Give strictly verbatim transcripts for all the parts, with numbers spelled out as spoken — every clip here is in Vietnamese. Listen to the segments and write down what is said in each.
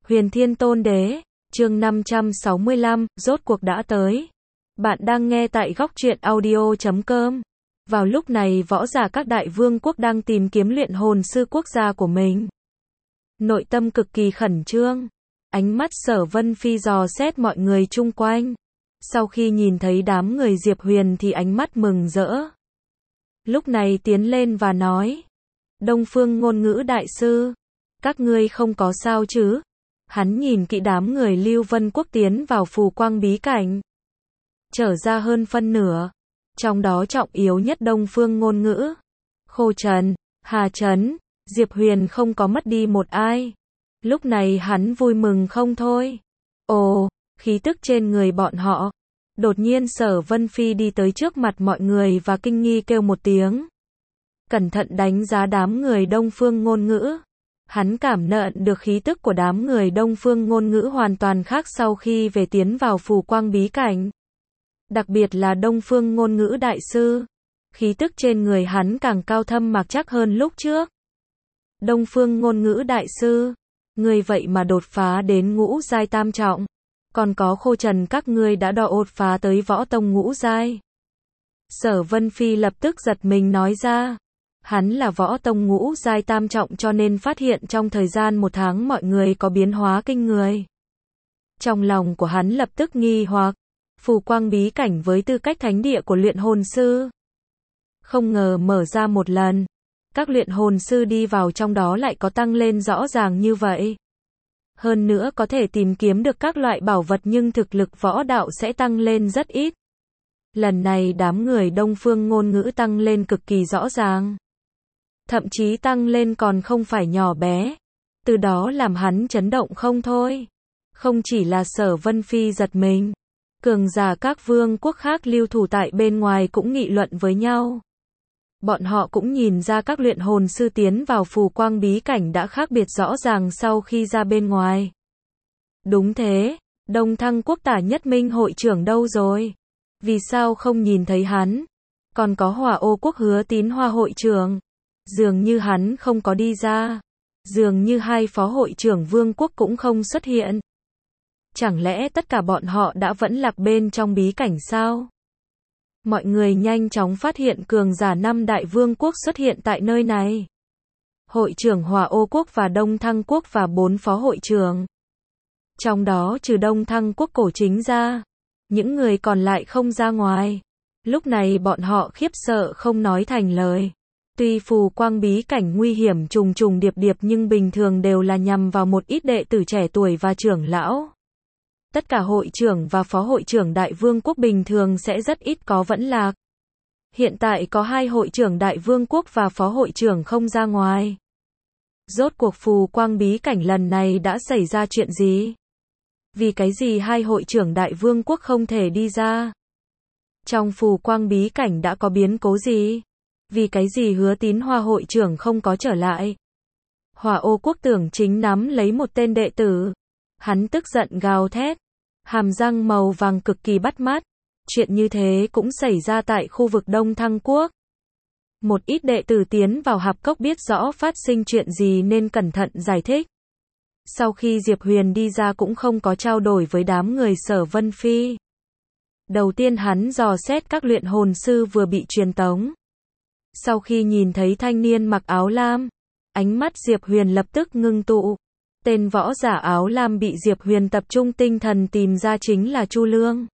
Huyền Thiên Tôn Đế, chương năm trăm sáu mươi lăm, rốt cuộc đã tới. Bạn đang nghe tại góc truyện audio chấm com. Vào lúc này võ giả các đại vương quốc đang tìm kiếm luyện hồn sư quốc gia của mình. Nội tâm cực kỳ khẩn trương. Ánh mắt Sở Vân Phi dò xét mọi người chung quanh. Sau khi nhìn thấy đám người Diệp Huyền thì ánh mắt mừng rỡ. Lúc này tiến lên và nói. Đông Phương Ngôn Ngữ Đại Sư, các ngươi không có sao chứ? Hắn nhìn kỹ đám người Lưu Vân Quốc tiến vào phù quang bí cảnh. Trở ra hơn phân nửa. Trong đó trọng yếu nhất Đông Phương Ngôn Ngữ, Khô Trần, Hà Trấn, Diệp Huyền không có mất đi một ai. Lúc này hắn vui mừng không thôi. Ồ, khí tức trên người bọn họ. Đột nhiên Sở Vân Phi đi tới trước mặt mọi người và kinh nghi kêu một tiếng. Cẩn thận đánh giá đám người Đông Phương Ngôn Ngữ. Hắn cảm nhận được khí tức của đám người Đông Phương Ngôn Ngữ hoàn toàn khác sau khi về tiến vào phù quang bí cảnh. Đặc biệt là Đông Phương Ngôn Ngữ Đại Sư. Khí tức trên người hắn càng cao thâm mạc chắc hơn lúc trước. Đông Phương Ngôn Ngữ Đại Sư, ngươi vậy mà đột phá đến ngũ giai tam trọng. Còn có Khô Trần các ngươi đã đột phá tới võ tông ngũ giai. Sở Vân Phi lập tức giật mình nói ra. Hắn là võ tông ngũ giai tam trọng cho nên phát hiện trong thời gian một tháng mọi người có biến hóa kinh người. Trong lòng của hắn lập tức nghi hoặc. Phù quang bí cảnh với tư cách thánh địa của luyện hồn sư. Không ngờ mở ra một lần. Các luyện hồn sư đi vào trong đó lại có tăng lên rõ ràng như vậy. Hơn nữa có thể tìm kiếm được các loại bảo vật nhưng thực lực võ đạo sẽ tăng lên rất ít. Lần này đám người Đông Phương Ngôn Ngữ tăng lên cực kỳ rõ ràng. Thậm chí tăng lên còn không phải nhỏ bé. Từ đó làm hắn chấn động không thôi. Không chỉ là Sở Vân Phi giật mình. Cường giả các vương quốc khác lưu thủ tại bên ngoài cũng nghị luận với nhau. Bọn họ cũng nhìn ra các luyện hồn sư tiến vào phù quang bí cảnh đã khác biệt rõ ràng sau khi ra bên ngoài. Đúng thế, Đông Thăng Quốc Tả Nhất Minh hội trưởng đâu rồi? Vì sao không nhìn thấy hắn? Còn có Hỏa Ô Quốc Hứa Tín Hoa hội trưởng. Dường như hắn không có đi ra. Dường như hai phó hội trưởng vương quốc cũng không xuất hiện. Chẳng lẽ tất cả bọn họ đã vẫn lạc bên trong bí cảnh sao? Mọi người nhanh chóng phát hiện cường giả năm đại vương quốc xuất hiện tại nơi này. Hội trưởng Hỏa Ô Quốc và Đông Thăng Quốc và bốn phó hội trưởng. Trong đó trừ Đông Thăng Quốc cổ chính ra, những người còn lại không ra ngoài. Lúc này bọn họ khiếp sợ không nói thành lời. Tuy phù quang bí cảnh nguy hiểm trùng trùng điệp điệp nhưng bình thường đều là nhằm vào một ít đệ tử trẻ tuổi và trưởng lão. Tất cả hội trưởng và phó hội trưởng đại vương quốc bình thường sẽ rất ít có vẫn lạc. Hiện tại có hai hội trưởng đại vương quốc và phó hội trưởng không ra ngoài. Rốt cuộc phù quang bí cảnh lần này đã xảy ra chuyện gì? Vì cái gì hai hội trưởng đại vương quốc không thể đi ra? Trong phù quang bí cảnh đã có biến cố gì? Vì cái gì Hứa Tín Hoa hội trưởng không có trở lại? Hỏa Ô Quốc tưởng chính nắm lấy một tên đệ tử. Hắn tức giận gào thét. Hàm răng màu vàng cực kỳ bắt mắt. Chuyện như thế cũng xảy ra tại khu vực Đông Thăng Quốc. Một ít đệ tử tiến vào hạp cốc biết rõ phát sinh chuyện gì nên cẩn thận giải thích. Sau khi Diệp Huyền đi ra cũng không có trao đổi với đám người Sở Vân Phi. Đầu tiên hắn dò xét các luyện hồn sư vừa bị truyền tống. Sau khi nhìn thấy thanh niên mặc áo lam, ánh mắt Diệp Huyền lập tức ngưng tụ. Tên võ giả áo lam bị Diệp Huyền tập trung tinh thần tìm ra chính là Chu Lương.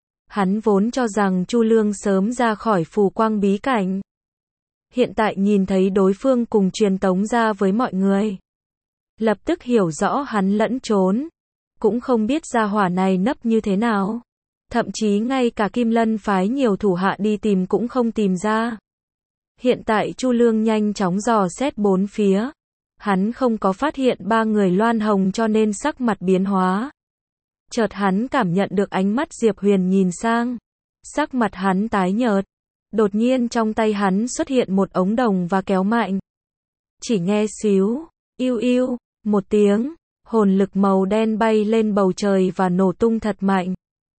Hắn vốn cho rằng Chu Lương sớm ra khỏi phù quang bí cảnh. Hiện tại nhìn thấy đối phương cùng truyền tống ra với mọi người. Lập tức hiểu rõ hắn lẫn trốn. Cũng không biết gia hỏa này nấp như thế nào. Thậm chí ngay cả Kim Lân phái nhiều thủ hạ đi tìm cũng không tìm ra. Hiện tại Chu Lương nhanh chóng dò xét bốn phía. Hắn không có phát hiện ba người Loan Hồng cho nên sắc mặt biến hóa. Chợt hắn cảm nhận được ánh mắt Diệp Huyền nhìn sang. Sắc mặt hắn tái nhợt. Đột nhiên trong tay hắn xuất hiện một ống đồng và kéo mạnh. Chỉ nghe xíu, iu iu, một tiếng, hồn lực màu đen bay lên bầu trời và nổ tung thật mạnh.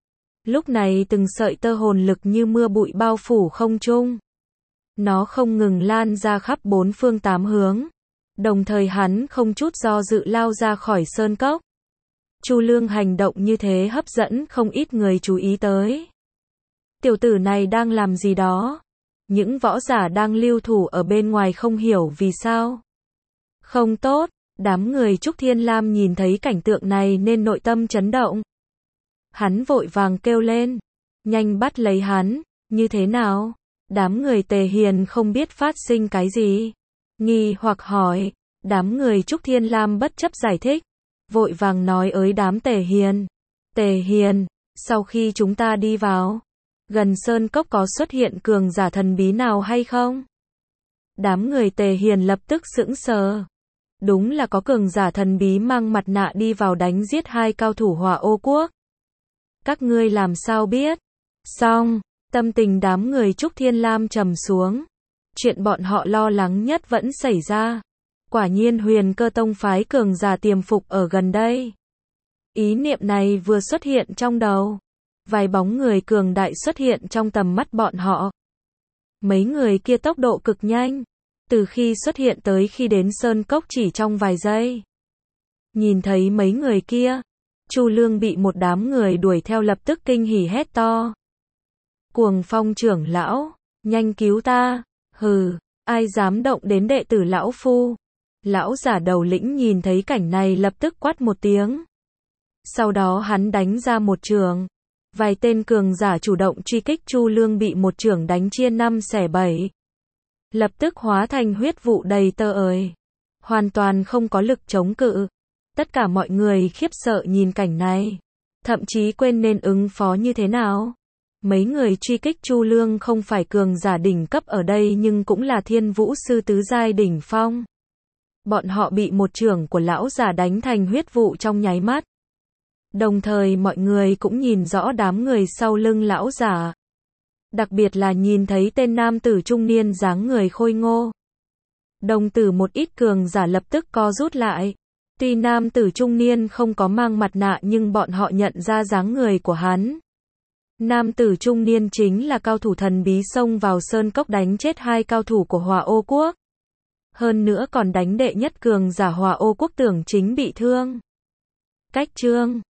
Lúc này từng sợi tơ hồn lực như mưa bụi bao phủ không trung. Nó không ngừng lan ra khắp bốn phương tám hướng. Đồng thời hắn không chút do dự lao ra khỏi sơn cốc. Chu Lương hành động như thế hấp dẫn không ít người chú ý tới. Tiểu tử này đang làm gì đó? Những võ giả đang lưu thủ ở bên ngoài không hiểu vì sao. Không tốt, đám người Trúc Thiên Lam nhìn thấy cảnh tượng này nên nội tâm chấn động. Hắn vội vàng kêu lên, nhanh bắt lấy hắn, như thế nào? Đám người Tề Hiền không biết phát sinh cái gì. Nghi hoặc hỏi, đám người Trúc Thiên Lam bất chấp giải thích, vội vàng nói ới đám Tề Hiền. Tề Hiền, sau khi chúng ta đi vào, gần sơn cốc có xuất hiện cường giả thần bí nào hay không? Đám người Tề Hiền lập tức sững sờ. Đúng là có cường giả thần bí mang mặt nạ đi vào đánh giết hai cao thủ Hỏa Ô Quốc. Các ngươi làm sao biết? Xong, tâm tình đám người Trúc Thiên Lam trầm xuống. Chuyện bọn họ lo lắng nhất vẫn xảy ra. Quả nhiên Huyền Cơ Tông phái cường giả tiềm phục ở gần đây. Ý niệm này vừa xuất hiện trong đầu, vài bóng người cường đại xuất hiện trong tầm mắt bọn họ. Mấy người kia tốc độ cực nhanh, từ khi xuất hiện tới khi đến sơn cốc chỉ trong vài giây. Nhìn thấy mấy người kia, Chu Lương bị một đám người đuổi theo lập tức kinh hỉ hét to. Cuồng Phong trưởng lão, nhanh cứu ta, hừ, ai dám động đến đệ tử lão phu. Lão giả đầu lĩnh nhìn thấy cảnh này lập tức quát một tiếng. Sau đó hắn đánh ra một chưởng. Vài tên cường giả chủ động truy kích Chu Lương bị một chưởng đánh chia năm xẻ bảy. Lập tức hóa thành huyết vụ đầy tơ ời. Hoàn toàn không có lực chống cự. Tất cả mọi người khiếp sợ nhìn cảnh này. Thậm chí quên nên ứng phó như thế nào. Mấy người truy kích Chu Lương không phải cường giả đỉnh cấp ở đây nhưng cũng là thiên vũ sư tứ giai đỉnh phong. Bọn họ bị một chưởng của lão giả đánh thành huyết vụ trong nháy mắt. Đồng thời mọi người cũng nhìn rõ đám người sau lưng lão giả. Đặc biệt là nhìn thấy tên nam tử trung niên dáng người khôi ngô. Đồng tử một ít cường giả lập tức co rút lại. Tuy nam tử trung niên không có mang mặt nạ nhưng bọn họ nhận ra dáng người của hắn. Nam tử trung niên chính là cao thủ thần bí xông vào sơn cốc đánh chết hai cao thủ của Hỏa Ô Quốc. Hơn nữa còn đánh đệ nhất cường giả Hỏa Ô Quốc Tưởng Chính bị thương. Cách chương